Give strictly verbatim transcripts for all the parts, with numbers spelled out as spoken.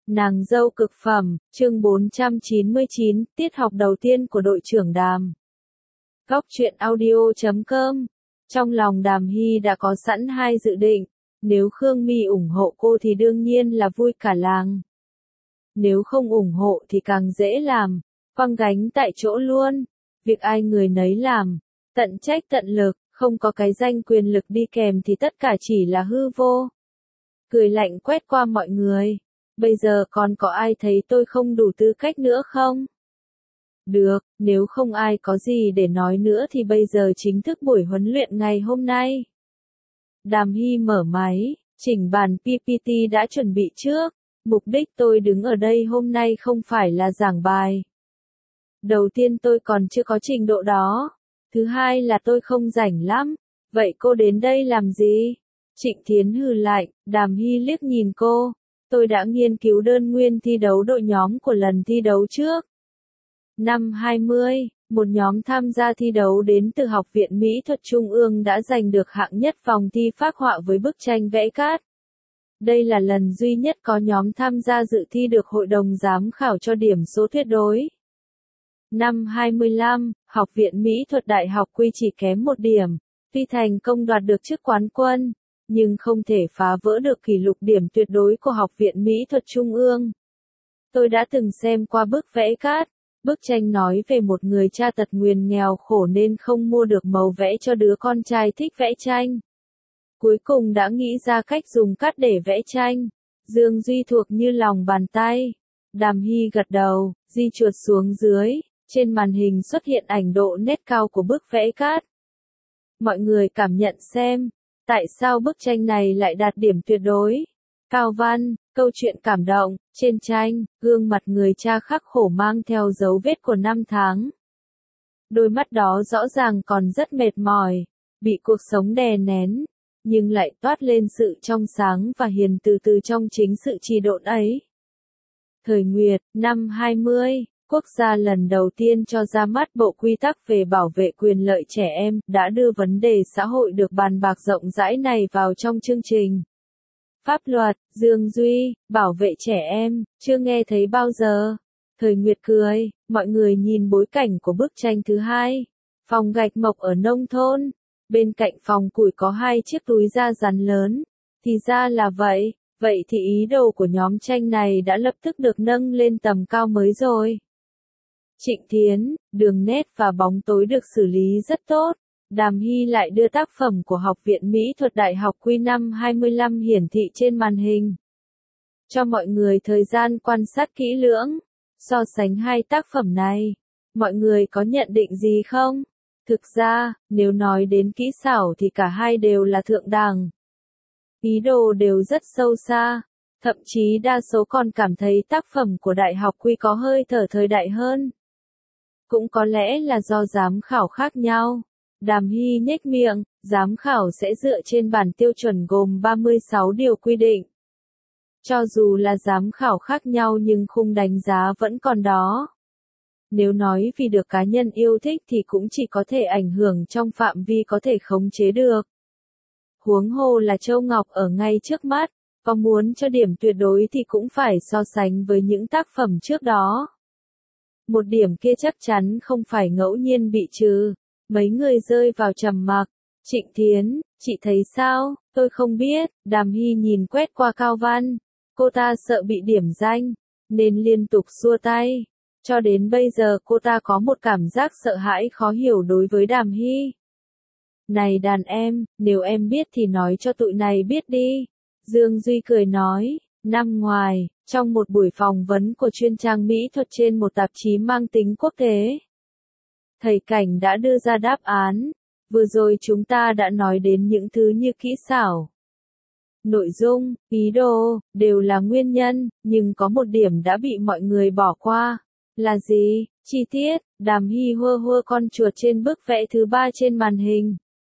Nàng dâu cực phẩm, chương bốn trăm chín mươi chín, tiết học đầu tiên của đội trưởng Đàm. Góc truyện audio chấm com. Trong lòng Đàm Hy đã có sẵn hai dự định, nếu Khương My ủng hộ cô thì đương nhiên là vui cả làng. Nếu không ủng hộ thì càng dễ làm, quăng gánh tại chỗ luôn, việc ai người nấy làm, tận trách tận lực, không có cái danh quyền lực đi kèm thì tất cả chỉ là hư vô. Cười lạnh quét qua mọi người. Bây giờ còn có ai thấy tôi không đủ tư cách nữa không? Được, nếu không ai có gì để nói nữa thì bây giờ chính thức buổi huấn luyện ngày hôm nay. Đàm Hy mở máy, chỉnh bản pê pê tê đã chuẩn bị trước. Mục đích tôi đứng ở đây hôm nay không phải là giảng bài. Đầu tiên tôi còn chưa có trình độ đó. Thứ hai là tôi không rảnh lắm. Vậy cô đến đây làm gì? Trịnh Thiến hừ lạnh, Đàm Hy liếc nhìn cô. Tôi đã nghiên cứu đơn nguyên thi đấu đội nhóm của lần thi đấu trước. Năm hai mươi, một nhóm tham gia thi đấu đến từ Học viện Mỹ thuật Trung ương đã giành được hạng nhất vòng thi phác họa với bức tranh vẽ cát. Đây là lần duy nhất có nhóm tham gia dự thi được hội đồng giám khảo cho điểm số tuyệt đối. Năm hai mươi lăm, Học viện Mỹ thuật Đại học Quy chỉ kém một điểm, tuy thành công đoạt được chức quán quân, nhưng không thể phá vỡ được kỷ lục điểm tuyệt đối của Học viện Mỹ thuật Trung ương. Tôi đã từng xem qua bức vẽ cát, bức tranh nói về một người cha tật nguyền nghèo khổ nên không mua được màu vẽ cho đứa con trai thích vẽ tranh. Cuối cùng đã nghĩ ra cách dùng cát để vẽ tranh. Dương Duy thuộc như lòng bàn tay. Đàm Hy gật đầu, di chuột xuống dưới, trên màn hình xuất hiện ảnh độ nét cao của bức vẽ cát. Mọi người cảm nhận xem. Tại sao bức tranh này lại đạt điểm tuyệt đối? Cao văn, câu chuyện cảm động, trên tranh, gương mặt người cha khắc khổ mang theo dấu vết của năm tháng. Đôi mắt đó rõ ràng còn rất mệt mỏi, bị cuộc sống đè nén, nhưng lại toát lên sự trong sáng và hiền từ từ trong chính sự trì độn ấy. Thời Nguyệt, năm hai mươi, quốc gia lần đầu tiên cho ra mắt bộ quy tắc về bảo vệ quyền lợi trẻ em, đã đưa vấn đề xã hội được bàn bạc rộng rãi này vào trong chương trình. Pháp luật, Dương Duy, bảo vệ trẻ em, chưa nghe thấy bao giờ. Thời Nguyệt cười, mọi người nhìn bối cảnh của bức tranh thứ hai. Phòng gạch mộc ở nông thôn. Bên cạnh phòng củi có hai chiếc túi da rắn lớn. Thì ra là vậy, vậy thì ý đồ của nhóm tranh này đã lập tức được nâng lên tầm cao mới rồi. Trịnh Thiến, đường nét và bóng tối được xử lý rất tốt. Đàm Hy lại đưa tác phẩm của Học viện Mỹ thuật Đại học Quy năm hai mươi lăm hiển thị trên màn hình. Cho mọi người thời gian quan sát kỹ lưỡng. So sánh hai tác phẩm này, mọi người có nhận định gì không? Thực ra, nếu nói đến kỹ xảo thì cả hai đều là thượng đẳng. Ý đồ đều rất sâu xa, thậm chí đa số còn cảm thấy tác phẩm của Đại học Quy có hơi thở thời đại hơn. Cũng có lẽ là do giám khảo khác nhau. Đàm Hy nhếch miệng, giám khảo sẽ dựa trên bản tiêu chuẩn gồm ba mươi sáu điều quy định. Cho dù là giám khảo khác nhau nhưng khung đánh giá vẫn còn đó. Nếu nói vì được cá nhân yêu thích thì cũng chỉ có thể ảnh hưởng trong phạm vi có thể khống chế được. Huống hồ là Châu Ngọc ở ngay trước mắt, có muốn cho điểm tuyệt đối thì cũng phải so sánh với những tác phẩm trước đó. Một điểm kia chắc chắn không phải ngẫu nhiên bị trừ. Mấy người rơi vào trầm mặc. Trịnh Thiến, chị thấy sao? Tôi không biết. Đàm Hy nhìn quét qua Cao Văn. Cô ta sợ bị điểm danh, nên liên tục xua tay. Cho đến bây giờ cô ta có một cảm giác sợ hãi khó hiểu đối với Đàm Hy. Này đàn em, nếu em biết thì nói cho tụi này biết đi. Dương Duy cười nói, năm ngoài, trong một buổi phỏng vấn của chuyên trang mỹ thuật trên một tạp chí mang tính quốc tế. Thầy Cảnh đã đưa ra đáp án. Vừa rồi chúng ta đã nói đến những thứ như kỹ xảo, nội dung, ý đồ, đều là nguyên nhân, nhưng có một điểm đã bị mọi người bỏ qua. Là gì? Chi tiết. Đàm Hy hơ hơ con chuột trên bức vẽ thứ ba trên màn hình.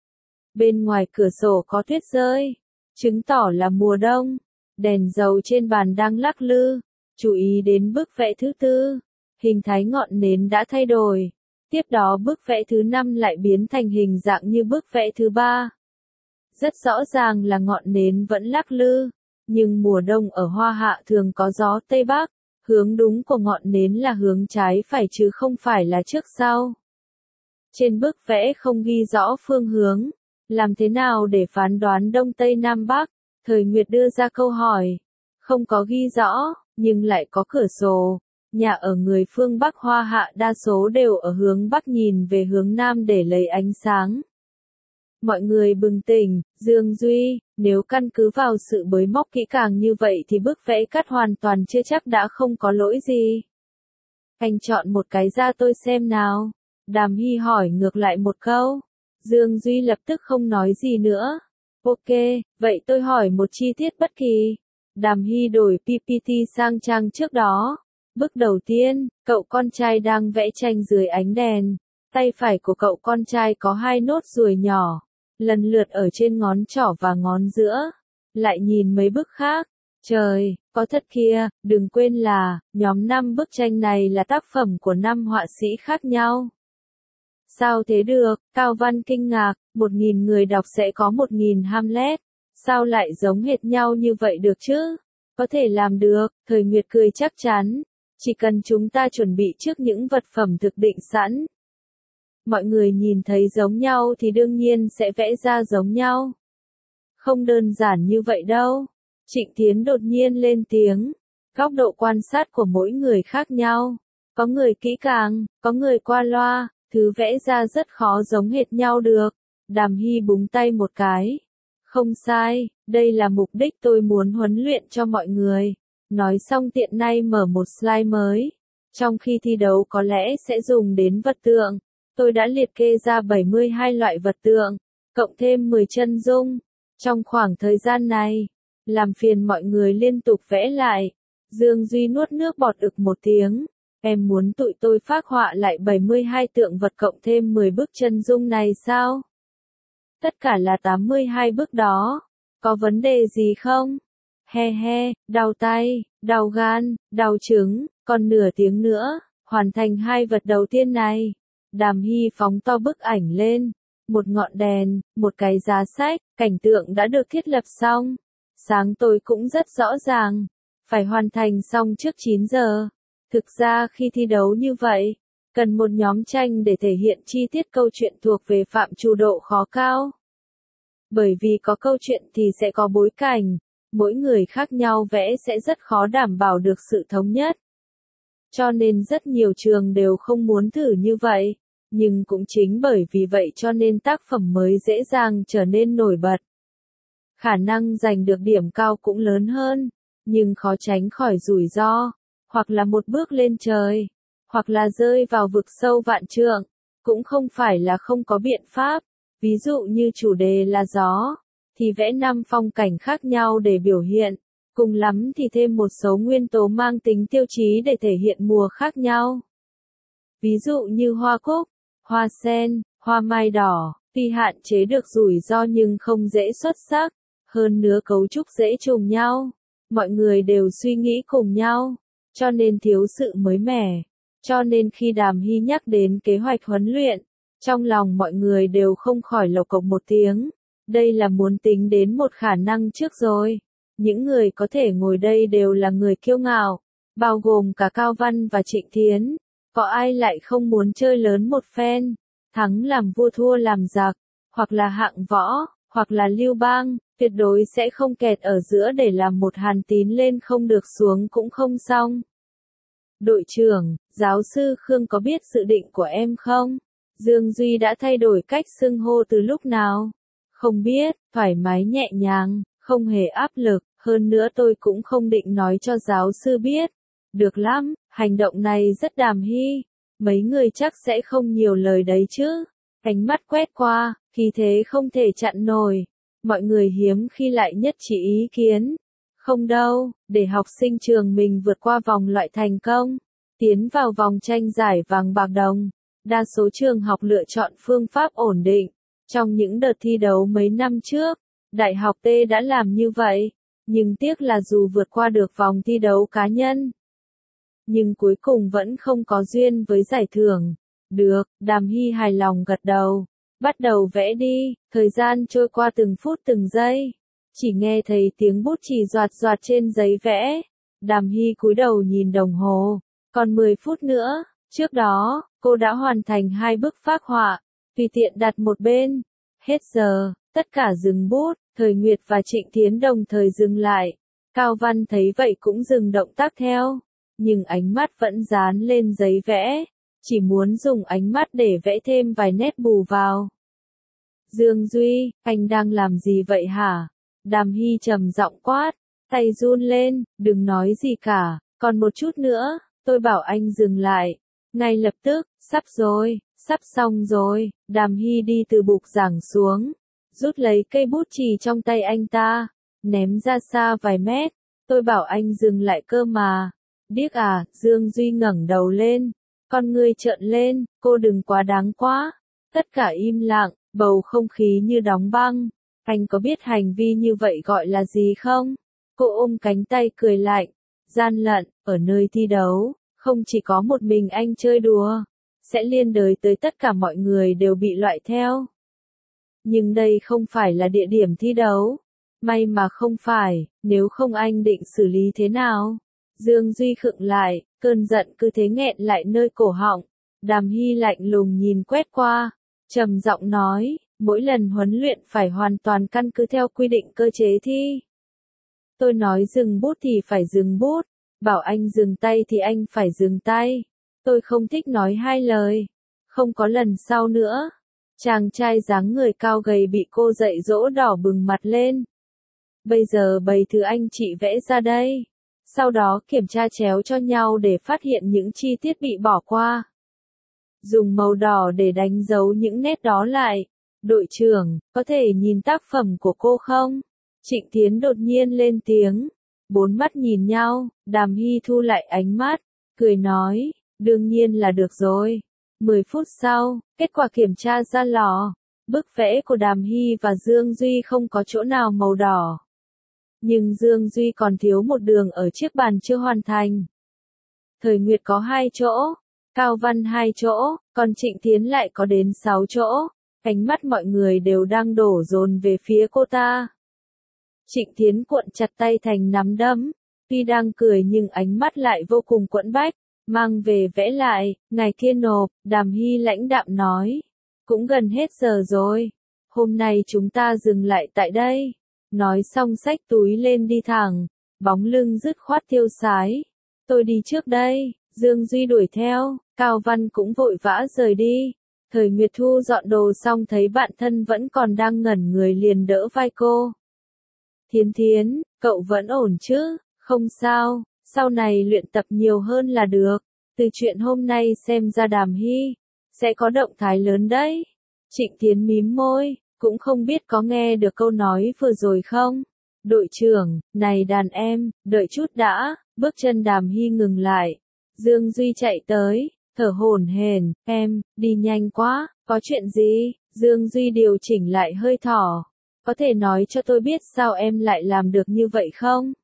Bên ngoài cửa sổ có tuyết rơi, chứng tỏ là mùa đông. Đèn dầu trên bàn đang lắc lư. Chú ý đến bức vẽ thứ tư. Hình thái ngọn nến đã thay đổi. Tiếp đó bức vẽ thứ năm lại biến thành hình dạng như bức vẽ thứ ba. Rất rõ ràng là ngọn nến vẫn lắc lư. nhưng mùa đông ở Hoa Hạ thường có gió Tây Bắc, hướng đúng của ngọn nến là hướng trái phải chứ không phải là trước sau. Trên bức vẽ không ghi rõ phương hướng, làm thế nào để phán đoán Đông Tây Nam Bắc? Thời Nguyệt đưa ra câu hỏi, không có ghi rõ, nhưng lại có cửa sổ. Nhà ở người phương Bắc Hoa Hạ đa số đều ở hướng Bắc nhìn về hướng Nam để lấy ánh sáng. Mọi người bừng tỉnh, Dương Duy, nếu căn cứ vào sự bới móc kỹ càng như vậy thì bức vẽ cắt hoàn toàn chưa chắc đã không có lỗi gì. Anh chọn một cái ra tôi xem nào. Đàm Hy hỏi ngược lại một câu. Dương Duy lập tức không nói gì nữa. Ok, vậy tôi hỏi một chi tiết bất kỳ. Đàm Hy đổi pê pê tê sang trang trước đó. Bức đầu tiên, cậu con trai đang vẽ tranh dưới ánh đèn. Tay phải của cậu con trai có hai nốt ruồi nhỏ, lần lượt ở trên ngón trỏ và ngón giữa. Lại nhìn mấy bức khác. Trời, có thật kia, đừng quên là, nhóm năm bức tranh này là tác phẩm của năm họa sĩ khác nhau. Sao thế được, Cao Văn kinh ngạc, một nghìn người đọc sẽ có một nghìn Hamlet. Sao lại giống hệt nhau như vậy được chứ? Có thể làm được, Thời Nguyệt cười chắc chắn. Chỉ cần chúng ta chuẩn bị trước những vật phẩm thực định sẵn. Mọi người nhìn thấy giống nhau thì đương nhiên sẽ vẽ ra giống nhau. Không đơn giản như vậy đâu. Trịnh Thiến đột nhiên lên tiếng. Góc độ quan sát của mỗi người khác nhau. Có người kỹ càng, có người qua loa, thứ vẽ ra rất khó giống hệt nhau được. Đàm Hy búng tay một cái. Không sai, đây là mục đích tôi muốn huấn luyện cho mọi người. Nói xong tiện nay mở một slide mới. Trong khi thi đấu có lẽ sẽ dùng đến vật tượng. Tôi đã liệt kê ra bảy mươi hai loại vật tượng, cộng thêm mười chân dung. Trong khoảng thời gian này, làm phiền mọi người liên tục vẽ lại. Dương Duy nuốt nước bọt ực một tiếng. Em muốn tụi tôi phác họa lại bảy mươi hai tượng vật cộng thêm mười bức chân dung này sao? Tất cả là tám mươi hai bức đó. Có vấn đề gì không? He he, đau tay, đau gan, đau trứng, còn nửa tiếng nữa, hoàn thành hai vật đầu tiên này. Đàm Hy phóng to bức ảnh lên. Một ngọn đèn, một cái giá sách, cảnh tượng đã được thiết lập xong. Sáng tối cũng rất rõ ràng. Phải hoàn thành xong trước chín giờ. Thực ra khi thi đấu như vậy, cần một nhóm tranh để thể hiện chi tiết câu chuyện thuộc về phạm trù độ khó cao. Bởi vì có câu chuyện thì sẽ có bối cảnh, mỗi người khác nhau vẽ sẽ rất khó đảm bảo được sự thống nhất. Cho nên rất nhiều trường đều không muốn thử như vậy, nhưng cũng chính bởi vì vậy cho nên tác phẩm mới dễ dàng trở nên nổi bật. Khả năng giành được điểm cao cũng lớn hơn, nhưng khó tránh khỏi rủi ro, hoặc là một bước lên trời, hoặc là rơi vào vực sâu vạn trượng, cũng không phải là không có biện pháp. Ví dụ như chủ đề là gió, thì vẽ năm phong cảnh khác nhau để biểu hiện, cùng lắm thì thêm một số nguyên tố mang tính tiêu chí để thể hiện mùa khác nhau. Ví dụ như hoa cúc, hoa sen, hoa mai đỏ, tuy hạn chế được rủi ro nhưng không dễ xuất sắc, hơn nữa cấu trúc dễ trùng nhau, mọi người đều suy nghĩ cùng nhau, cho nên thiếu sự mới mẻ. Cho nên khi Đàm Hy nhắc đến kế hoạch huấn luyện, trong lòng mọi người đều không khỏi lộc cộc một tiếng. Đây là muốn tính đến một khả năng trước rồi. Những người có thể ngồi đây đều là người kiêu ngạo, bao gồm cả Cao Văn và Trịnh Thiến. Có ai lại không muốn chơi lớn một phen, thắng làm vua thua làm giặc, hoặc là hạng võ, hoặc là Lưu Bang, tuyệt đối sẽ không kẹt ở giữa để làm một Hàn Tín lên không được xuống cũng không xong. Đội trưởng, giáo sư Khương có biết dự định của em không? Dương Duy đã thay đổi cách xưng hô từ lúc nào? Không biết, thoải mái nhẹ nhàng, không hề áp lực, hơn nữa tôi cũng không định nói cho giáo sư biết. Được lắm, hành động này rất Đàm Hy. Mấy người chắc sẽ không nhiều lời đấy chứ. Ánh mắt quét qua, khí thế không thể chặn nổi. Mọi người hiếm khi lại nhất trí ý kiến. Không đâu, để học sinh trường mình vượt qua vòng loại thành công, tiến vào vòng tranh giải vàng bạc đồng. Đa số trường học lựa chọn phương pháp ổn định. Trong những đợt thi đấu mấy năm trước, Đại học T đã làm như vậy, nhưng tiếc là dù vượt qua được vòng thi đấu cá nhân, nhưng cuối cùng vẫn không có duyên với giải thưởng. Được, Đàm Hy hài lòng gật đầu. Bắt đầu vẽ đi, thời gian trôi qua từng phút từng giây. Chỉ nghe thấy tiếng bút chì doạt doạt trên giấy vẽ. Đàm Hy cúi đầu nhìn đồng hồ, còn mười phút nữa. Trước đó, cô đã hoàn thành hai bức phác họa, tùy tiện đặt một bên. Hết giờ, tất cả dừng bút, Thời Nguyệt và Trịnh Thiến đồng thời dừng lại. Cao Văn thấy vậy cũng dừng động tác theo, nhưng ánh mắt vẫn dán lên giấy vẽ, chỉ muốn dùng ánh mắt để vẽ thêm vài nét bù vào. Dương Duy, anh đang làm gì vậy hả? Đàm Hy trầm giọng quát, tay run lên, đừng nói gì cả, còn một chút nữa, tôi bảo anh dừng lại. Ngay lập tức, sắp rồi, sắp xong rồi, Đàm Hy đi từ bục giảng xuống, rút lấy cây bút chì trong tay anh ta, ném ra xa vài mét. Tôi bảo anh dừng lại cơ mà. Điếc à, Dương Duy ngẩng đầu lên, con ngươi trợn lên, cô đừng quá đáng quá. Tất cả im lặng, bầu không khí như đóng băng. Anh có biết hành vi như vậy gọi là gì không? Cô ôm cánh tay cười lạnh, gian lận, ở nơi thi đấu, không chỉ có một mình anh chơi đùa, sẽ liên đới tới tất cả mọi người đều bị loại theo. Nhưng đây không phải là địa điểm thi đấu. May mà không phải, nếu không anh định xử lý thế nào? Dương Duy khựng lại, cơn giận cứ thế nghẹn lại nơi cổ họng. Đàm Hy lạnh lùng nhìn quét qua, trầm giọng nói, mỗi lần huấn luyện phải hoàn toàn căn cứ theo quy định cơ chế thi. Tôi nói dừng bút thì phải dừng bút, bảo anh dừng tay thì anh phải dừng tay. Tôi không thích nói hai lời, không có lần sau nữa. Chàng trai dáng người cao gầy bị cô dạy dỗ đỏ bừng mặt lên. Bây giờ bày thứ anh chị vẽ ra đây. Sau đó kiểm tra chéo cho nhau để phát hiện những chi tiết bị bỏ qua. Dùng màu đỏ để đánh dấu những nét đó lại. Đội trưởng, có thể nhìn tác phẩm của cô không? Trịnh Thiến đột nhiên lên tiếng. Bốn mắt nhìn nhau, Đàm Hy thu lại ánh mắt, cười nói, đương nhiên là được rồi. Mười phút sau, kết quả kiểm tra ra lò. Bức vẽ của Đàm Hy và Dương Duy không có chỗ nào màu đỏ. Nhưng Dương Duy còn thiếu một đường ở chiếc bàn chưa hoàn thành. Thời Nguyệt có hai chỗ, Cao Văn hai chỗ, còn Trịnh Thiến lại có đến sáu chỗ. Ánh mắt mọi người đều đang đổ dồn về phía cô ta. Trịnh Thiến cuộn chặt tay thành nắm đấm, tuy đang cười nhưng ánh mắt lại vô cùng quẫn bách. Mang về vẽ lại, ngày kia nộp. Đàm Hy lãnh đạm nói. Cũng gần hết giờ rồi. Hôm nay chúng ta dừng lại tại đây. Nói xong xách túi lên đi thẳng. Bóng lưng dứt khoát tiêu sái. Tôi đi trước đây. Dương Duy đuổi theo. Cao Văn cũng vội vã rời đi. Thời Nguyệt thu dọn đồ xong thấy bạn thân vẫn còn đang ngẩn người liền đỡ vai cô. Thiến Thiến, cậu vẫn ổn chứ? Không sao. Sau này luyện tập nhiều hơn là được. Từ chuyện hôm nay xem ra Đàm Hy sẽ có động thái lớn đấy. Trịnh Thiến mím môi, cũng không biết có nghe được câu nói vừa rồi không? Đội trưởng, này đàn em, đợi chút đã. Bước chân Đàm Hy ngừng lại. Dương Duy chạy tới, thở hổn hển, em, đi nhanh quá, có chuyện gì? Dương Duy điều chỉnh lại hơi thở. Có thể nói cho tôi biết sao em lại làm được như vậy không?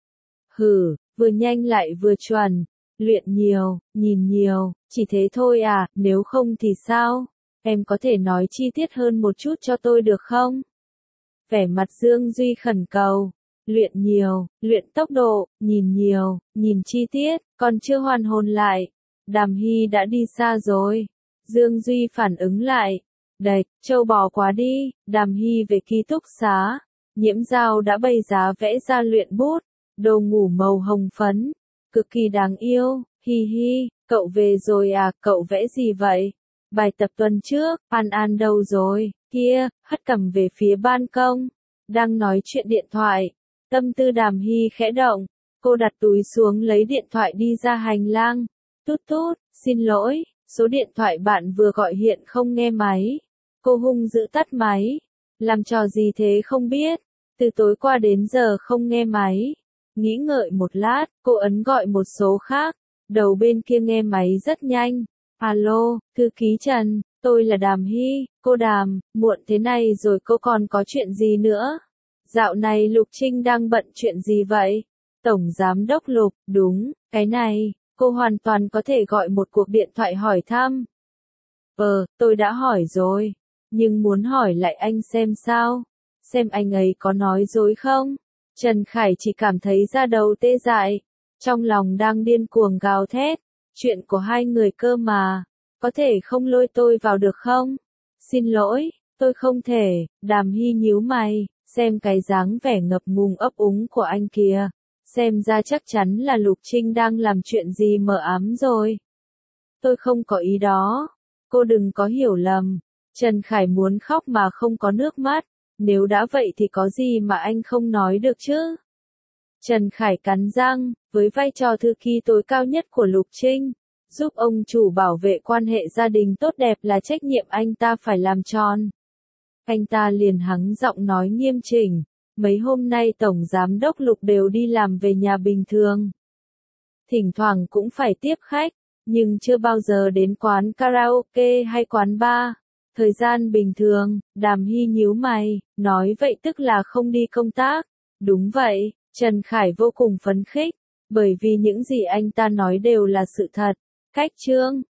Hừ, vừa nhanh lại vừa chuẩn, luyện nhiều, nhìn nhiều, chỉ thế thôi à, nếu không thì sao? Em có thể nói chi tiết hơn một chút cho tôi được không? Vẻ mặt Dương Duy khẩn cầu, luyện nhiều, luyện tốc độ, nhìn nhiều, nhìn chi tiết, còn chưa hoàn hồn lại. Đàm Hy đã đi xa rồi. Dương Duy phản ứng lại, đạch, trâu bò quá đi. Đàm Hy về ký túc xá, Nhiễm Dao đã bày giá vẽ ra luyện bút. Đồ ngủ màu hồng phấn, cực kỳ đáng yêu, hi hi, cậu về rồi à, cậu vẽ gì vậy? Bài tập tuần trước, An An đâu rồi? Kia, hất cằm về phía ban công, đang nói chuyện điện thoại. Tâm tư Đàm Hy khẽ động, cô đặt túi xuống lấy điện thoại đi ra hành lang. Tút tút, xin lỗi, số điện thoại bạn vừa gọi hiện không nghe máy. Cô hung dữ tắt máy. Làm trò gì thế không biết, từ tối qua đến giờ không nghe máy. Nghĩ ngợi một lát, cô ấn gọi một số khác. Đầu bên kia nghe máy rất nhanh. Alo, thư ký Trần, tôi là Đàm Hy. Cô Đàm, muộn thế này rồi cô còn có chuyện gì nữa? Dạo này Lục Trinh đang bận chuyện gì vậy? Tổng Giám đốc Lục, đúng, cái này, cô hoàn toàn có thể gọi một cuộc điện thoại hỏi thăm. Ờ, tôi đã hỏi rồi, nhưng muốn hỏi lại anh xem sao. xem anh ấy có nói dối không. Trần Khải chỉ cảm thấy da đầu tê dại, trong lòng đang điên cuồng gào thét, chuyện của hai người cơ mà, có thể không lôi tôi vào được không? Xin lỗi, tôi không thể. Đàm Hy nhíu mày, xem cái dáng vẻ ngập ngùng ấp úng của anh kìa, xem ra chắc chắn là Lục Trinh đang làm chuyện gì mờ ám rồi. Tôi không có ý đó, cô đừng có hiểu lầm. Trần Khải muốn khóc mà không có nước mắt, nếu đã vậy thì có gì mà anh không nói được chứ? Trần Khải cắn răng, với vai trò thư ký tối cao nhất của Lục Trinh, giúp ông chủ bảo vệ quan hệ gia đình tốt đẹp là trách nhiệm anh ta phải làm tròn. Anh ta liền hắng giọng nói nghiêm chỉnh, mấy hôm nay Tổng Giám đốc Lục đều đi làm về nhà bình thường. Thỉnh thoảng cũng phải tiếp khách, nhưng chưa bao giờ đến quán karaoke hay quán bar. Thời gian bình thường, Đàm Hy nhíu mày, nói vậy tức là không đi công tác. Đúng vậy, Trần Khải vô cùng phấn khích, bởi vì những gì anh ta nói đều là sự thật. Cách chương